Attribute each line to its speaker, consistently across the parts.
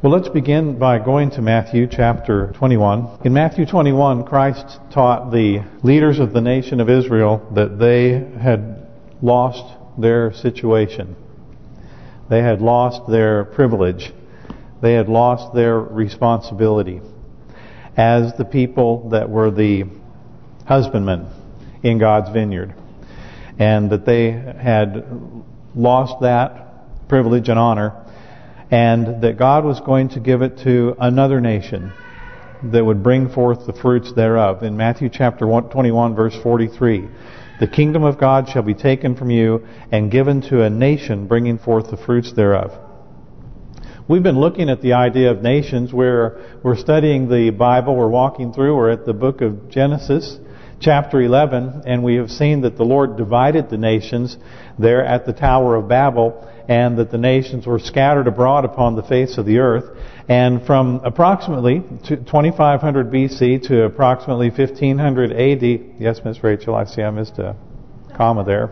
Speaker 1: Well, let's begin by going to Matthew chapter 21. In Matthew 21, Christ taught the leaders of the nation of Israel that they had lost their situation. They had lost their privilege. They had lost their responsibility as the people that were the husbandmen in God's vineyard. And that they had lost that privilege and honor, and that God was going to give it to another nation that would bring forth the fruits thereof. In Matthew chapter 21, verse 43, the kingdom of God shall be taken from you and given to a nation bringing forth the fruits thereof. We've been looking at the idea of nations. We're studying the Bible. We're walking through. We're at the book of Genesis, chapter 11, and we have seen that the Lord divided the nations there at the Tower of Babel, and that the nations were scattered abroad upon the face of the earth. And from approximately 2500 BC to approximately 1500 AD, yes, Miss Rachel, I see I missed a comma there.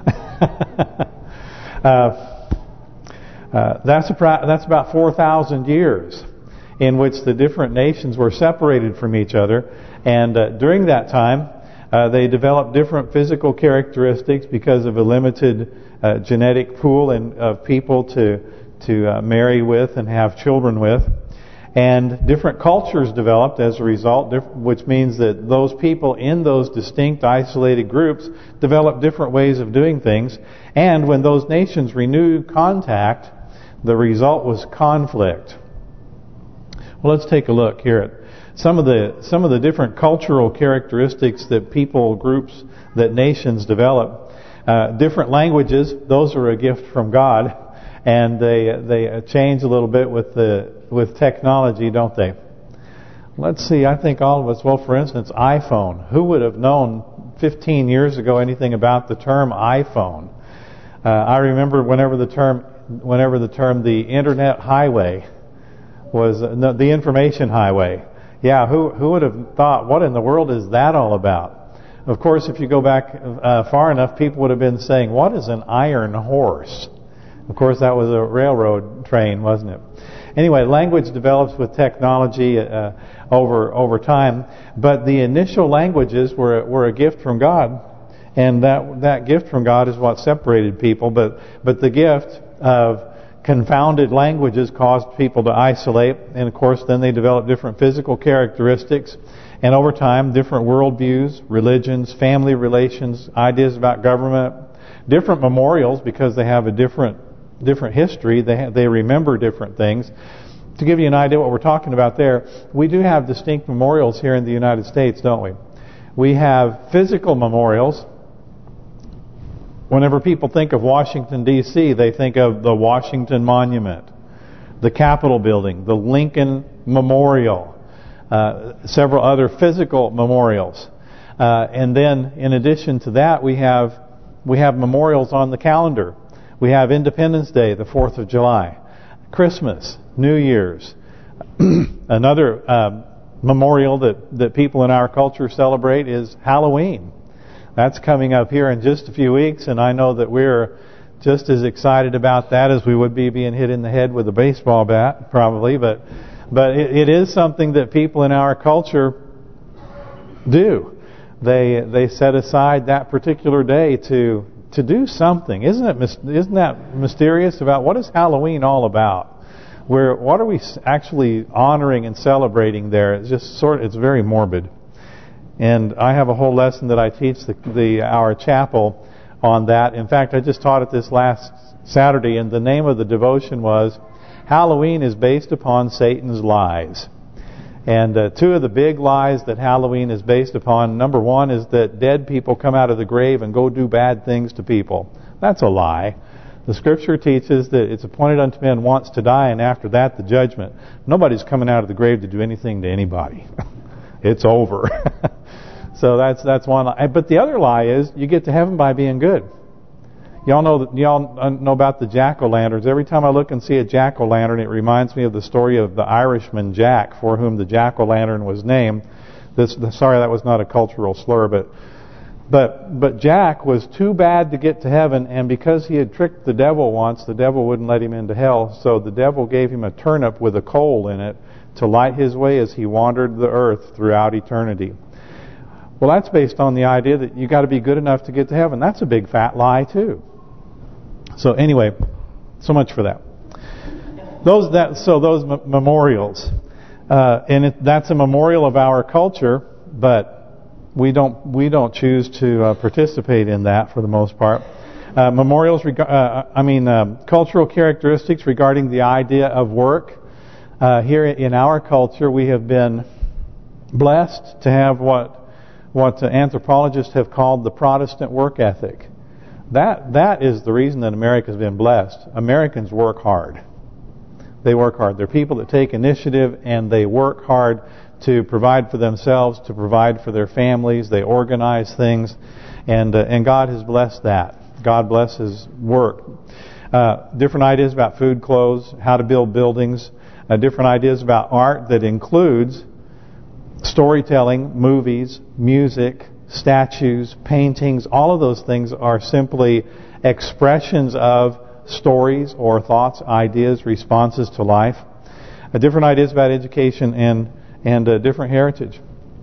Speaker 1: That's about 4,000 years in which the different nations were separated from each other. And during that time, they developed different physical characteristics because of a limited genetic pool of people to marry with and have children with. And different cultures developed as a result, which means that those people in those distinct isolated groups developed different ways of doing things. And when those nations renewed contact, the result was conflict. Well, let's take a look here at some of the different cultural characteristics that people, groups, that nations develop. Different languages, those are a gift from God, and they change a little bit with technology, don't they? Let's see, I think all of us, well, for instance, iPhone. Who would have known 15 years ago anything about the term iPhone? I remember whenever the term the Internet Highway was the Information Highway. Yeah, who would have thought, what in the world is that all about? Of course, if you go back far enough, people would have been saying, what is an iron horse? Of course, that was a railroad train, wasn't it? Anyway, language develops with technology over time, but the initial languages were a gift from God, and that gift from God is what separated people. But the gift of confounded languages caused people to isolate, and of course then they developed different physical characteristics, and over time different worldviews, religions, family relations, ideas about government, different memorials because they have a different history, they remember different things. To give you an idea what we're talking about there, we do have distinct memorials here in the United States, don't we? We have physical memorials. Whenever people think of Washington, D.C., they think of the Washington Monument, the Capitol Building, the Lincoln Memorial, several other physical memorials. And then, in addition to that, we have memorials on the calendar. We have Independence Day, the 4th of July, Christmas, New Year's. Another memorial that people in our culture celebrate is Halloween. That's coming up here in just a few weeks, and I know that we're just as excited about that as we would be being hit in the head with a baseball bat, probably. But it is something that people in our culture do. They set aside that particular day to do something. Isn't that mysterious about what is Halloween all about? What are we actually honoring and celebrating there? It's just it's very morbid. And I have a whole lesson that I teach our chapel on that. In fact, I just taught it this last Saturday, and the name of the devotion was Halloween is based upon Satan's lies. And two of the big lies that Halloween is based upon, number one is that dead people come out of the grave and go do bad things to people. That's a lie. The Scripture teaches that it's appointed unto men once to die, and after that the judgment. Nobody's coming out of the grave to do anything to anybody. It's over. So that's one lie. But the other lie is you get to heaven by being good. Y'all know about the jack-o'-lanterns. Every time I look and see a jack-o'-lantern, it reminds me of the story of the Irishman Jack, for whom the jack-o'-lantern was named. Sorry, that was not a cultural slur, but But Jack was too bad to get to heaven, and because he had tricked the devil once, the devil wouldn't let him into hell. So the devil gave him a turnip with a coal in it to light his way as he wandered the earth throughout eternity. Well, that's based on the idea that you got to be good enough to get to heaven. That's a big fat lie too. So anyway, so much for that. Those memorials, and that's a memorial of our culture, but we don't choose to participate in that for the most part. Memorials, cultural characteristics regarding the idea of work. Here in our culture, we have been blessed to have what anthropologists have called the Protestant work ethic. That is the reason that America's been blessed. Americans work hard. They work hard. They're people that take initiative and they work hard to provide for themselves, to provide for their families. They organize things, and God has blessed that. God blesses work. Different ideas about food, clothes, how to build buildings. Different ideas about art that includes storytelling, movies, music, statues, paintings. All of those things are simply expressions of stories or thoughts, ideas, responses to life. Different ideas about education and different heritage.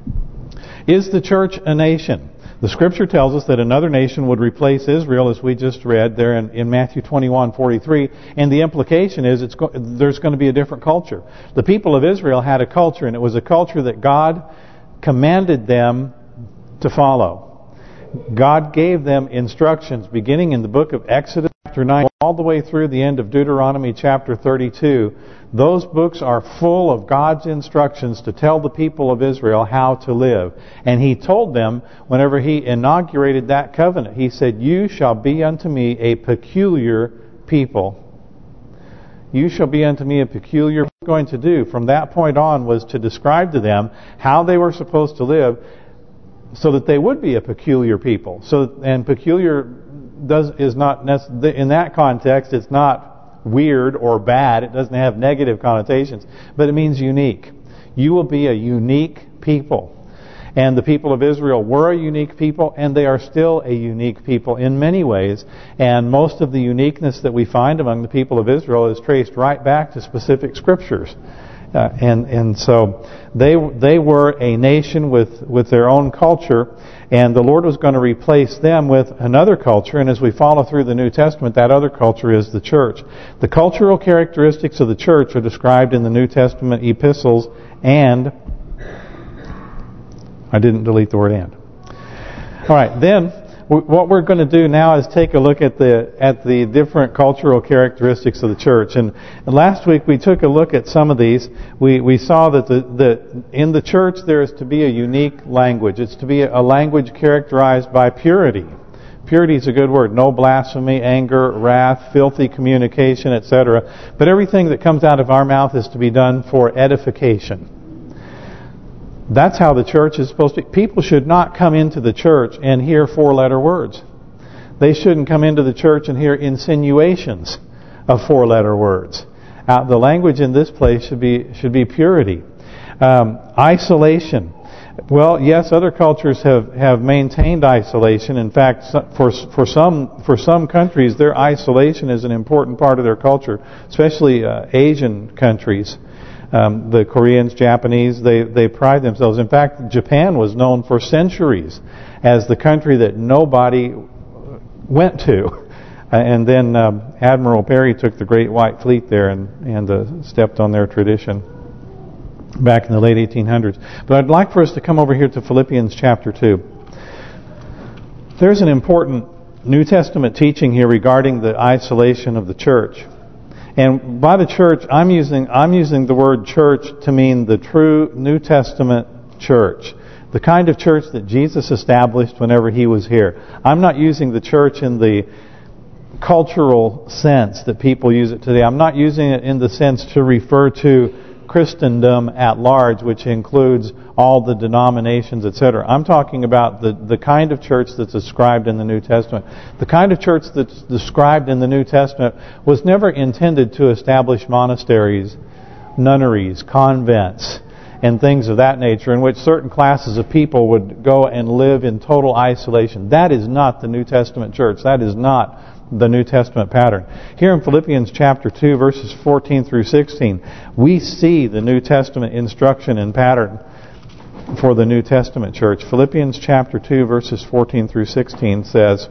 Speaker 1: Is the church a nation? The Scripture tells us that another nation would replace Israel, as we just read there in Matthew 21:43, and the implication is there's going to be a different culture. The people of Israel had a culture, and it was a culture that God commanded them to follow. God gave them instructions beginning in the book of Exodus chapter 9 all the way through the end of Deuteronomy chapter 32. Those books are full of God's instructions to tell the people of Israel how to live. And He told them, whenever He inaugurated that covenant, He said, "You shall be unto me a peculiar people." You shall be unto me a peculiar. What He was going to do from that point on was to describe to them how they were supposed to live so that they would be a peculiar people. And peculiar is not in that context. It's not weird or bad. It doesn't have negative connotations, but it means unique. You will be a unique people. And the people of Israel were a unique people, and they are still a unique people in many ways. And most of the uniqueness that we find among the people of Israel is traced right back to specific scriptures. And so they were a nation with their own culture, and the Lord was going to replace them with another culture. And as we follow through the New Testament, that other culture is the church. The cultural characteristics of the church are described in the New Testament epistles, and I didn't delete the word "and." All right, then what we're going to do now is take a look at the different cultural characteristics of the church. And last week we took a look at some of these. We saw that in the church there is to be a unique language. It's to be a language characterized by purity. Purity is a good word. No blasphemy, anger, wrath, filthy communication, etc. But everything that comes out of our mouth is to be done for edification. That's how the church is supposed to be. People should not come into the church and hear four-letter words. They shouldn't come into the church and hear insinuations of four-letter words. The language in this place should be purity. Isolation. Well, yes, other cultures have maintained isolation. In fact, for some countries, their isolation is an important part of their culture, especially Asian countries. The Koreans, Japanese, they pride themselves. In fact, Japan was known for centuries as the country that nobody went to. And then Admiral Perry took the Great White Fleet there and stepped on their tradition back in the late 1800s. But I'd like for us to come over here to Philippians chapter 2. There's an important New Testament teaching here regarding the isolation of the church. And by the church, I'm using the word church to mean the true New Testament church. The kind of church that Jesus established whenever He was here. I'm not using the church in the cultural sense that people use it today. I'm not using it in the sense to refer to Christendom at large, which includes all the denominations, etc. I'm talking about the kind of church that's described in the New Testament. The kind of church that's described in the New Testament was never intended to establish monasteries, nunneries, convents, and things of that nature, in which certain classes of people would go and live in total isolation. That is not the New Testament church. That is not the New Testament pattern. Here in Philippians chapter 2, verses 14 through 16, we see the New Testament instruction and pattern for the New Testament church. Philippians chapter 2, verses 14 through 16 says,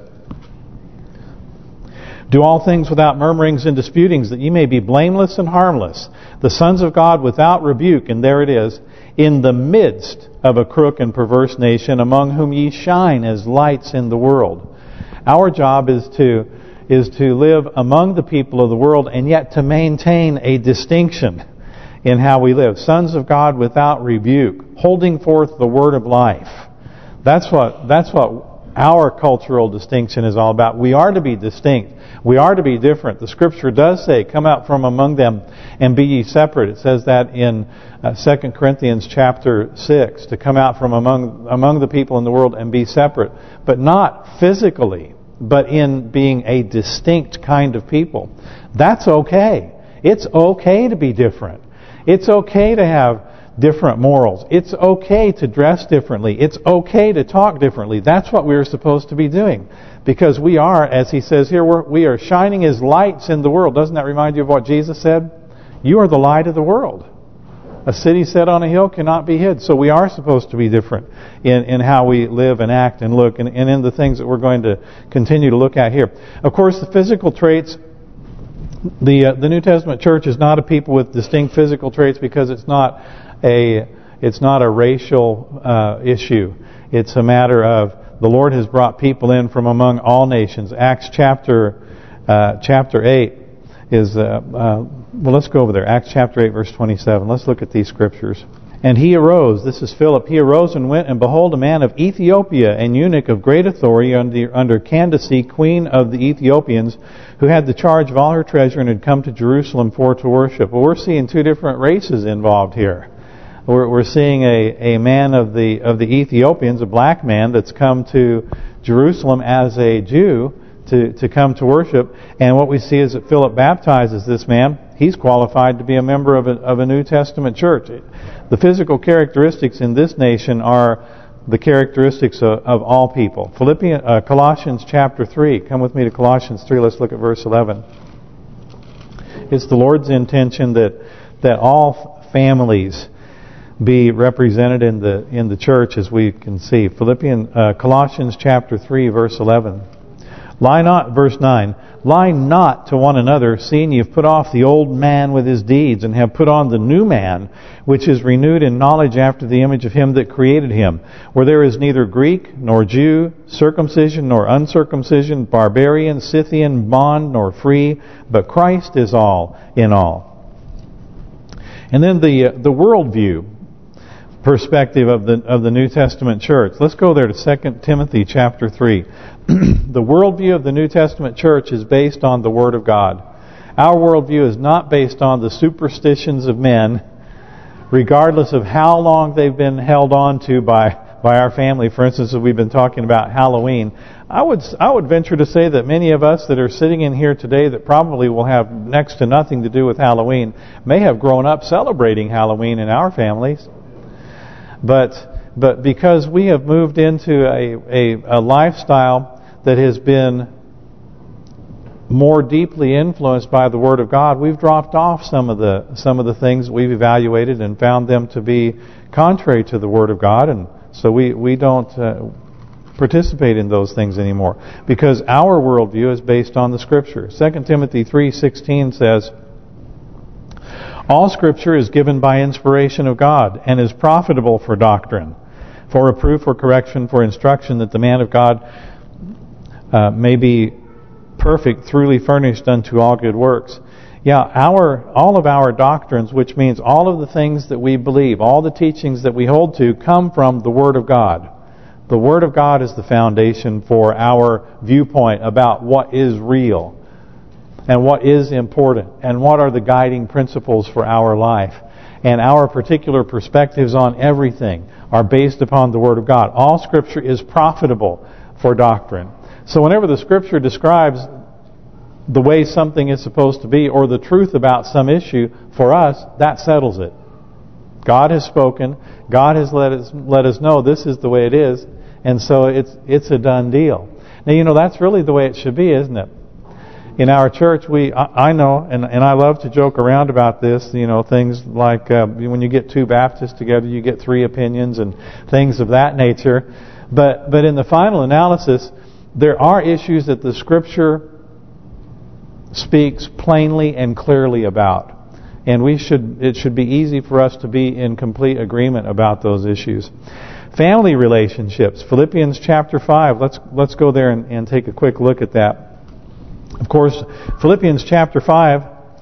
Speaker 1: "Do all things without murmurings and disputings, that ye may be blameless and harmless, the sons of God without rebuke," and there it is, "in the midst of a crook and perverse nation, among whom ye shine as lights in the world." Our job is to live among the people of the world, and yet to maintain a distinction in how we live. Sons of God without rebuke, holding forth the word of life. That's what our cultural distinction is all about. We are to be distinct. We are to be different. The Scripture does say, "Come out from among them and be ye separate." It says that in 2 Corinthians chapter 6, to come out from among the people in the world and be separate. But not physically, but in being a distinct kind of people. That's okay. It's okay to be different. It's okay to have different morals. It's okay to dress differently. It's okay to talk differently. That's what we're supposed to be doing. Because we are, as he says here, we are shining as lights in the world. Doesn't that remind you of what Jesus said? You are the light of the world. A city set on a hill cannot be hid. So we are supposed to be different in how we live and act and look, and in the things that we're going to continue to look at here. Of course, the physical traits, the New Testament church is not a people with distinct physical traits, because it's not a racial issue. It's a matter of the Lord has brought people in from among all nations. Acts chapter 8 is well, let's go over there. Acts chapter 8, verse 27. Let's look at these scriptures. "And he arose," this is Philip, "he arose and went, and behold, a man of Ethiopia, an eunuch of great authority under Candace, queen of the Ethiopians, who had the charge of all her treasure, and had come to Jerusalem for to worship." Well, we're seeing two different races involved here. We're seeing a man of the Ethiopians, a black man that's come to Jerusalem as a Jew to come to worship. And what we see is that Philip baptizes this man. He's qualified to be a member of a New Testament church. The physical characteristics in this nation are the characteristics of all people. Colossians chapter 3. Come with me to Colossians 3. Let's look at verse 11. It's the Lord's intention that all families be represented in the church, as we can see. Colossians chapter 3, verse 11. Verse 9, "Lie not to one another, seeing ye have put off the old man with his deeds, and have put on the new man, which is renewed in knowledge after the image of him that created him. Where there is neither Greek nor Jew, circumcision nor uncircumcision, barbarian, Scythian, bond nor free, but Christ is all in all." And then the worldview perspective of the New Testament church. Let's go there to 2 Timothy chapter 3. The worldview of the New Testament church is based on the Word of God. Our worldview is not based on the superstitions of men, regardless of how long they've been held on to by our family. For instance, if we've been talking about Halloween, I would venture to say that many of us that are sitting in here today that probably will have next to nothing to do with Halloween may have grown up celebrating Halloween in our families. But because we have moved into a lifestyle that has been more deeply influenced by the Word of God, we've dropped off some of the things that we've evaluated and found them to be contrary to the Word of God, and so we don't participate in those things anymore, because our worldview is based on the Scripture. 2 Timothy 3:16 says, "All Scripture is given by inspiration of God, and is profitable for doctrine, for reproof, for correction, for instruction, that the man of God may be perfect, truly furnished unto all good works." Yeah, all of our doctrines, which means all of the things that we believe, all the teachings that we hold to, come from the Word of God. The Word of God is the foundation for our viewpoint about what is real and what is important and what are the guiding principles for our life. And our particular perspectives on everything are based upon the Word of God. All Scripture is profitable for doctrine. So whenever the Scripture describes the way something is supposed to be, or the truth about some issue, for us, that settles it. God has spoken. God has let us know this is the way it is, and so it's a done deal. Now, that's really the way it should be, isn't it? In our church, I know, and I love to joke around about this, things like when you get two Baptists together, you get three opinions and things of that nature. But in the final analysis, there are issues that the Scripture speaks plainly and clearly about. And it should be easy for us to be in complete agreement about those issues. Family relationships, Philippians chapter 5. Let's go there and take a quick look at that. Of course, Ephesians chapter 5.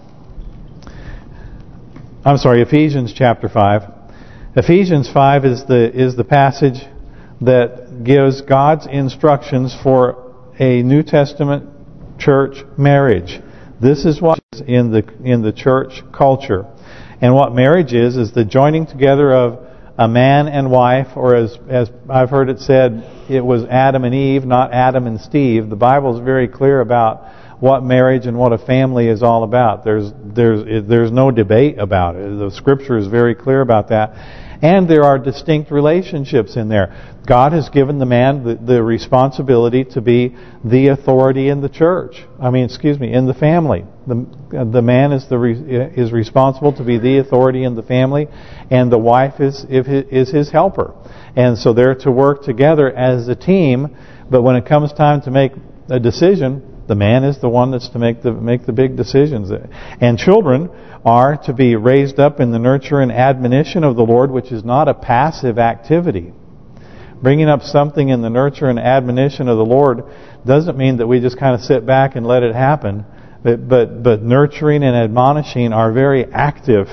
Speaker 1: Ephesians 5 is the passage that gives God's instructions for a New Testament church marriage. This is what is in the church culture. And what marriage is the joining together of a man and wife, or as I've heard it said, it was Adam and Eve, not Adam and Steve. The Bible is very clear about what marriage and what a family is all about. There's no debate about it. The Scripture is very clear about that. And there are distinct relationships in there. God has given the man the responsibility to be the authority in the church. In the family. The man is responsible to be the authority in the family, and the wife is his helper. And so they're to work together as a team. But when it comes time to make a decision, the man is the one that's to make the big decisions. And children are to be raised up in the nurture and admonition of the Lord, which is not a passive activity. Bringing up something in the nurture and admonition of the Lord doesn't mean that we just kind of sit back and let it happen. But nurturing and admonishing are very active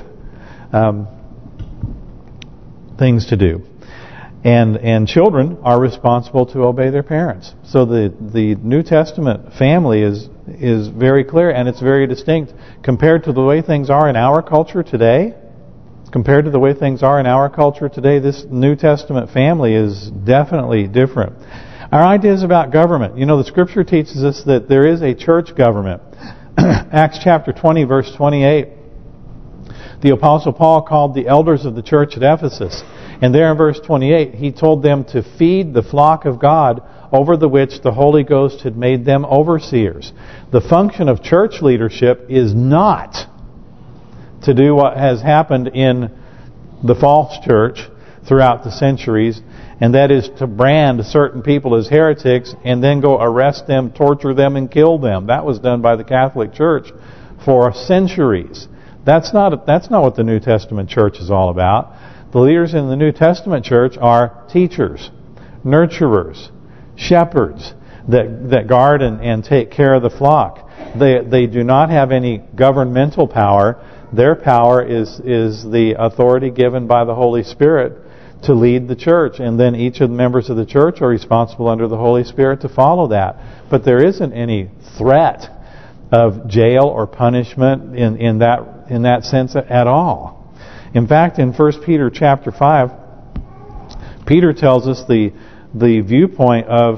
Speaker 1: things to do. And children are responsible to obey their parents. So the New Testament family is very clear, and it's very distinct compared to the way things are in our culture today. Compared to the way things are in our culture today, this New Testament family is definitely different. Our ideas about government. The Scripture teaches us that there is a church government. Acts chapter 20, verse 28. The Apostle Paul called the elders of the church at Ephesus. And there in verse 28, he told them to feed the flock of God over the which the Holy Ghost had made them overseers. The function of church leadership is not to do what has happened in the false church throughout the centuries, and that is to brand certain people as heretics and then go arrest them, torture them, and kill them. That was done by the Catholic Church for centuries. That's not what the New Testament church is all about. The leaders in the New Testament church are teachers, nurturers, shepherds that guard and take care of the flock. They do not have any governmental power. Their power is the authority given by the Holy Spirit to lead the church, and then each of the members of the church are responsible under the Holy Spirit to follow that. But there isn't any threat of jail or punishment in that sense at all. In fact, in 1 Peter chapter 5, Peter tells us the viewpoint of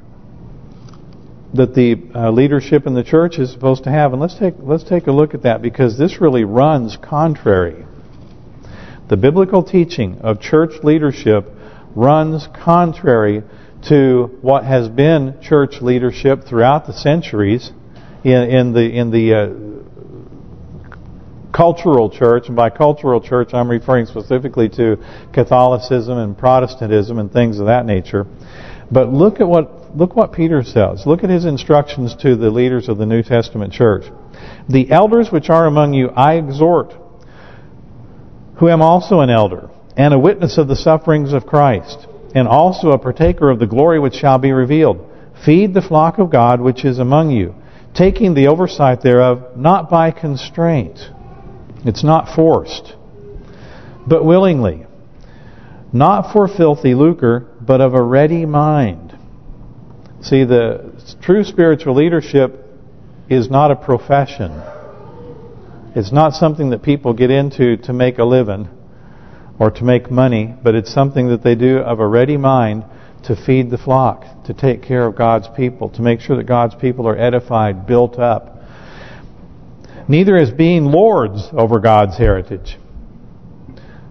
Speaker 1: that the leadership in the church is supposed to have. And let's take a look at that, because this really runs contrary. The biblical teaching of church leadership runs contrary to what has been church leadership throughout the centuries in the cultural church. And by cultural church, I'm referring specifically to Catholicism and Protestantism and things of that nature. But look what Peter says. Look at his instructions to the leaders of the New Testament church. The elders which are among you I exhort, who am also an elder, and a witness of the sufferings of Christ, and also a partaker of the glory which shall be revealed. Feed the flock of God which is among you, taking the oversight thereof, not by constraint. It's not forced, but willingly. Not for filthy lucre, but of a ready mind. See, the true spiritual leadership is not a profession. It's not something that people get into to make a living or to make money, but it's something that they do of a ready mind to feed the flock, to take care of God's people, to make sure that God's people are edified, built up. Neither as being lords over God's heritage.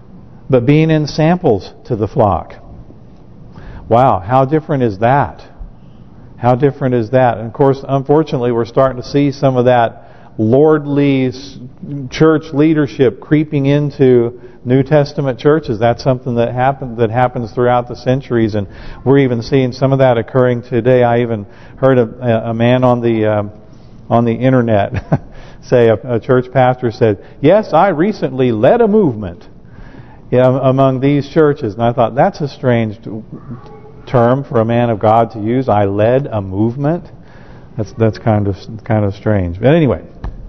Speaker 1: but being in samples to the flock. Wow, how different is that? How different is that? And of course, unfortunately, we're starting to see some of that lordly church leadership creeping into New Testament churches. That's something that happens throughout the centuries, and we're even seeing some of that occurring today. I even heard a man on the internet say, a church pastor said, "Yes, I recently led a movement among these churches." And I thought, that's a strange term for a man of God to use. I led a movement. That's kind of strange. But anyway,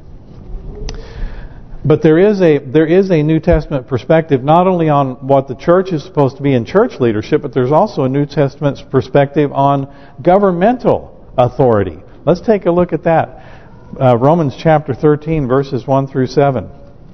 Speaker 1: but there is a New Testament perspective not only on what the church is supposed to be in church leadership, but there's also a New Testament perspective on governmental authority. Let's take a look at that. Romans chapter 13, verses 1 through 7.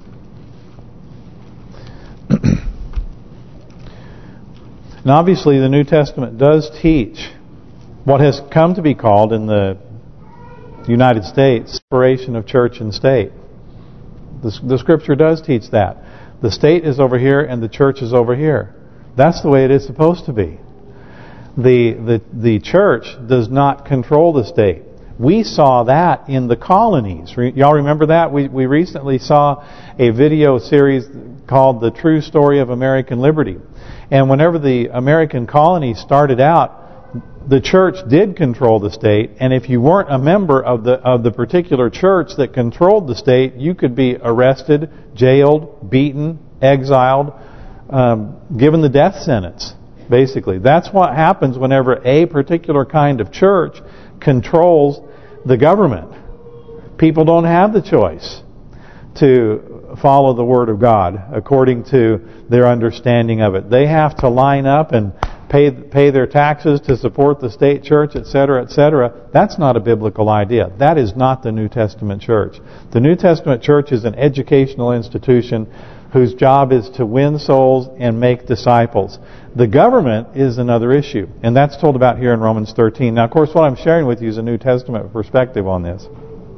Speaker 1: And obviously the New Testament does teach what has come to be called in the United States separation of church and state. The Scripture does teach that. The state is over here and the church is over here. That's the way it is supposed to be. The church does not control the state. We saw that in the colonies. Y'all remember that? We recently saw a video series called The True Story of American Liberty. And whenever the American colonies started out, the church did control the state, and if you weren't a member of the particular church that controlled the state, you could be arrested, jailed, beaten, exiled, given the death sentence. Basically, that's what happens whenever a particular kind of church controls the government. People don't have the choice to follow the Word of God according to their understanding of it. They have to line up and pay their taxes to support the state church, etc., etc. That's not a biblical idea. That is not the New Testament church. The New Testament church is an educational institution whose job is to win souls and make disciples. The government is another issue, and that's told about here in Romans 13. Now, of course, what I'm sharing with you is a New Testament perspective on this.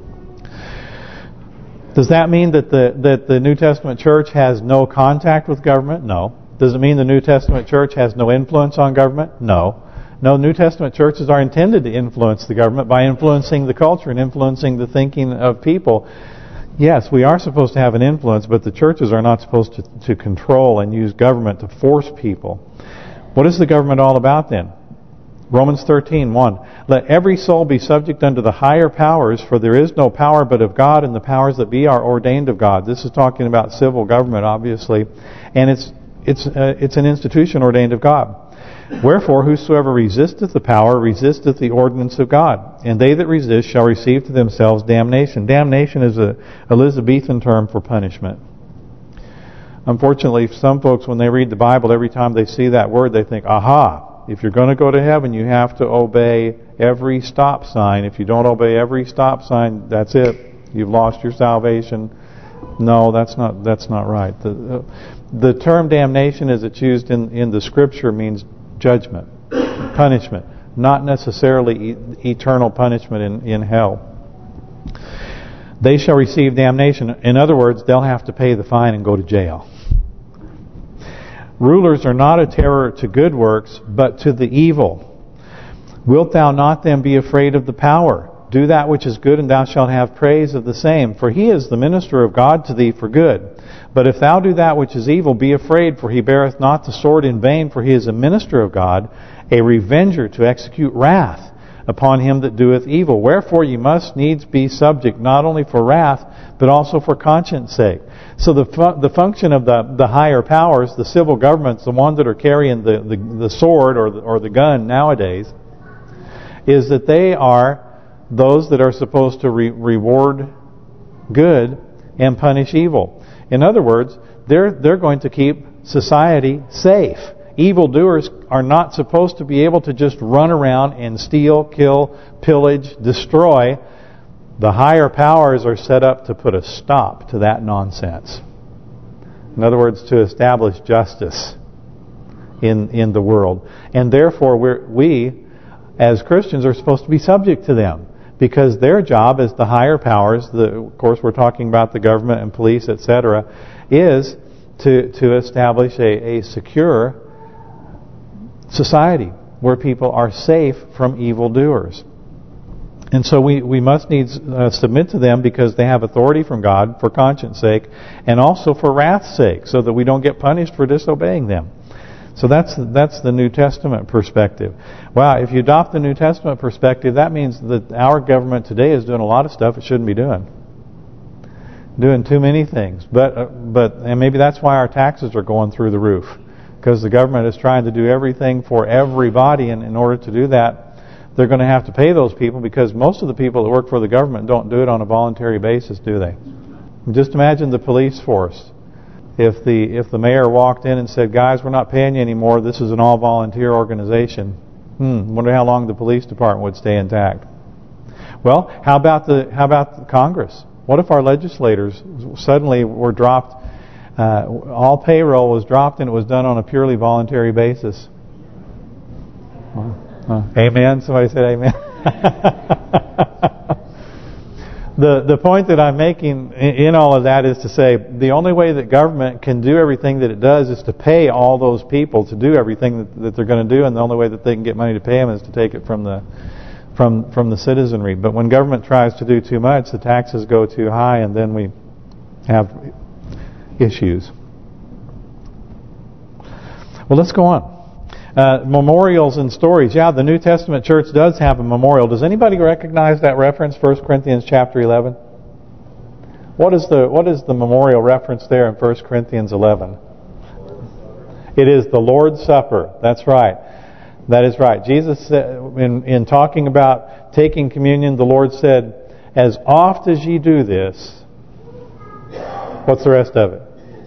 Speaker 1: Does that mean that the New Testament church has no contact with government? No. Does it mean the New Testament church has no influence on government? No. No, New Testament churches are intended to influence the government by influencing the culture and influencing the thinking of people. Yes, we are supposed to have an influence, but the churches are not supposed to control and use government to force people. What is the government all about then? Romans 13:1. Let every soul be subject unto the higher powers, for there is no power but of God, and the powers that be are ordained of God. This is talking about civil government, obviously, and it's an institution ordained of God. Wherefore, whosoever resisteth the power resisteth the ordinance of God, and they that resist shall receive to themselves damnation. Damnation is a Elizabethan term for punishment. Unfortunately, some folks, when they read the Bible, every time they see that word, they think, aha, if you're going to go to heaven, you have to obey every stop sign. If you don't obey every stop sign, that's it. You've lost your salvation. No, that's not right. The term damnation, as it's used in the Scripture, means judgment, punishment, not necessarily eternal punishment in hell. They shall receive damnation. In other words, they'll have to pay the fine and go to jail. Rulers are not a terror to good works, but to the evil. Wilt thou not then be afraid of the power? Do that which is good, and thou shalt have praise of the same. For he is the minister of God to thee for good. But if thou do that which is evil, be afraid, for he beareth not the sword in vain, for he is a minister of God, a revenger to execute wrath upon him that doeth evil. Wherefore ye must needs be subject, not only for wrath, but also for conscience sake. So the function of the higher powers, the civil governments, the ones that are carrying the sword or the gun nowadays, is that they are those that are supposed to reward good and punish evil. In other words, they're going to keep society safe. Evildoers are not supposed to be able to just run around and steal, kill, pillage, destroy. The higher powers are set up to put a stop to that nonsense. In other words, to establish justice in the world. And therefore, we as Christians are supposed to be subject to them, because their job as the higher powers, of course we're talking about the government and police, etc., is to establish a secure society where people are safe from evildoers. And so we must needs submit to them because they have authority from God for conscience sake and also for wrath's sake, so that we don't get punished for disobeying them. So that's the New Testament perspective. Wow, if you adopt the New Testament perspective, that means that our government today is doing a lot of stuff it shouldn't be doing. Doing too many things. And maybe that's why our taxes are going through the roof. Because the government is trying to do everything for everybody, and in order to do that, they're going to have to pay those people, because most of the people that work for the government don't do it on a voluntary basis, do they? Just imagine the police force. If the mayor walked in and said, "Guys, we're not paying you anymore. This is an all-volunteer organization." Wonder how long the police department would stay intact. Well, how about the Congress? What if our legislators suddenly were dropped? All payroll was dropped and it was done on a purely voluntary basis. Amen. Somebody said amen. The point that I'm making in all of that is to say the only way that government can do everything that it does is to pay all those people to do everything that they're going to do, and the only way that they can get money to pay them is to take it from the citizenry. But when government tries to do too much, the taxes go too high, and then we have issues. Well, let's go on. Memorials and stories. Yeah, the New Testament church does have a memorial. Does anybody recognize that reference? 1 Corinthians chapter 11. What is the memorial reference there in 1 Corinthians 11? It is the Lord's Supper. That's right. That is right. Jesus said, in talking about taking communion, the Lord said, "As oft as ye do this," what's the rest of it?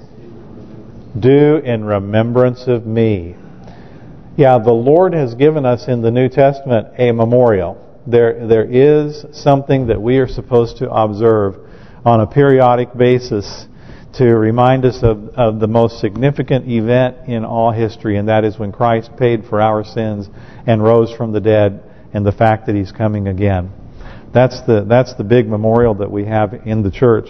Speaker 1: "Do in remembrance of me." Yeah, the Lord has given us in the New Testament a memorial. There is something that we are supposed to observe on a periodic basis to remind us of the most significant event in all history, and that is when Christ paid for our sins and rose from the dead, and the fact that He's coming again. That's the big memorial that we have in the church.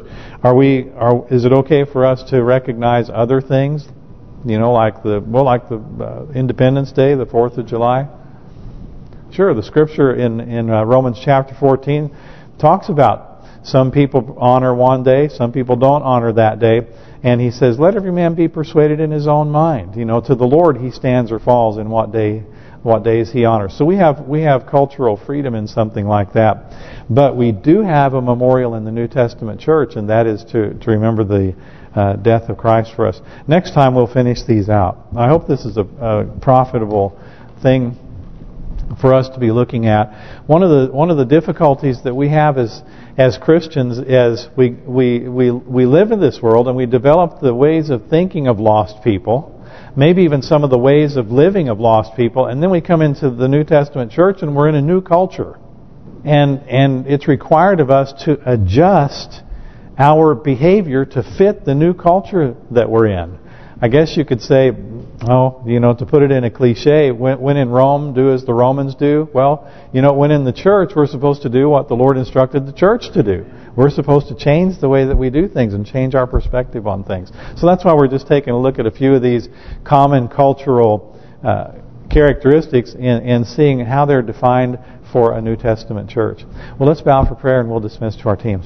Speaker 1: Is it okay for us to recognize other things? You know, like the Independence Day, the 4th of July. Sure, the scripture in Romans chapter 14 talks about some people honor one day, some people don't honor that day, and he says, "Let every man be persuaded in his own mind." You know, to the Lord he stands or falls in what days he honors. So we have cultural freedom in something like that, but we do have a memorial in the New Testament church, and that is to remember the death of Christ for us. Next time we'll finish these out. I hope this is a profitable thing for us to be looking at. One of the difficulties that we have as Christians is we live in this world and we develop the ways of thinking of lost people, maybe even some of the ways of living of lost people, and then we come into the New Testament church and we're in a new culture, and it's required of us to adjust our behavior to fit the new culture that we're in. I guess you could say, to put it in a cliche, when in Rome, do as the Romans do. Well, when in the church, we're supposed to do what the Lord instructed the church to do. We're supposed to change the way that we do things and change our perspective on things. So that's why we're just taking a look at a few of these common cultural characteristics and seeing how they're defined for a New Testament church. Well, let's bow for prayer and we'll dismiss to our teams.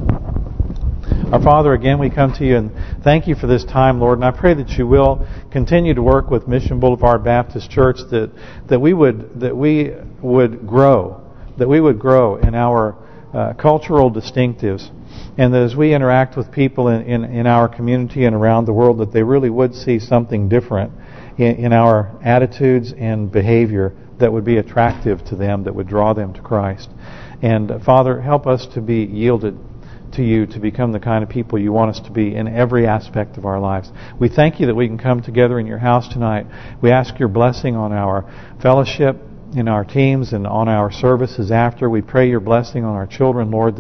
Speaker 1: Our Father, again, we come to you and thank you for this time, Lord. And I pray that you will continue to work with Mission Boulevard Baptist Church, that we would grow in our cultural distinctives, and that as we interact with people in our community and around the world, that they really would see something different in our attitudes and behavior that would be attractive to them, that would draw them to Christ. And Father, help us to be yielded to you, to become the kind of people you want us to be in every aspect of our lives. We thank you that we can come together in your house tonight. We ask your blessing on our fellowship, in our teams, and on our services after. We pray your blessing on our children, Lord,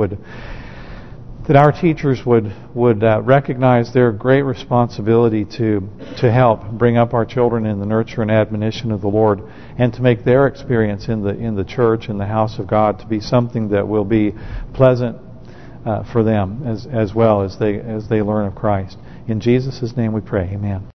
Speaker 1: that our teachers would recognize their great responsibility to help bring up our children in the nurture and admonition of the Lord, and to make their experience in the church, in the house of God, to be something that will be pleasant, for them as well as they learn of Christ. In Jesus' name we pray. Amen.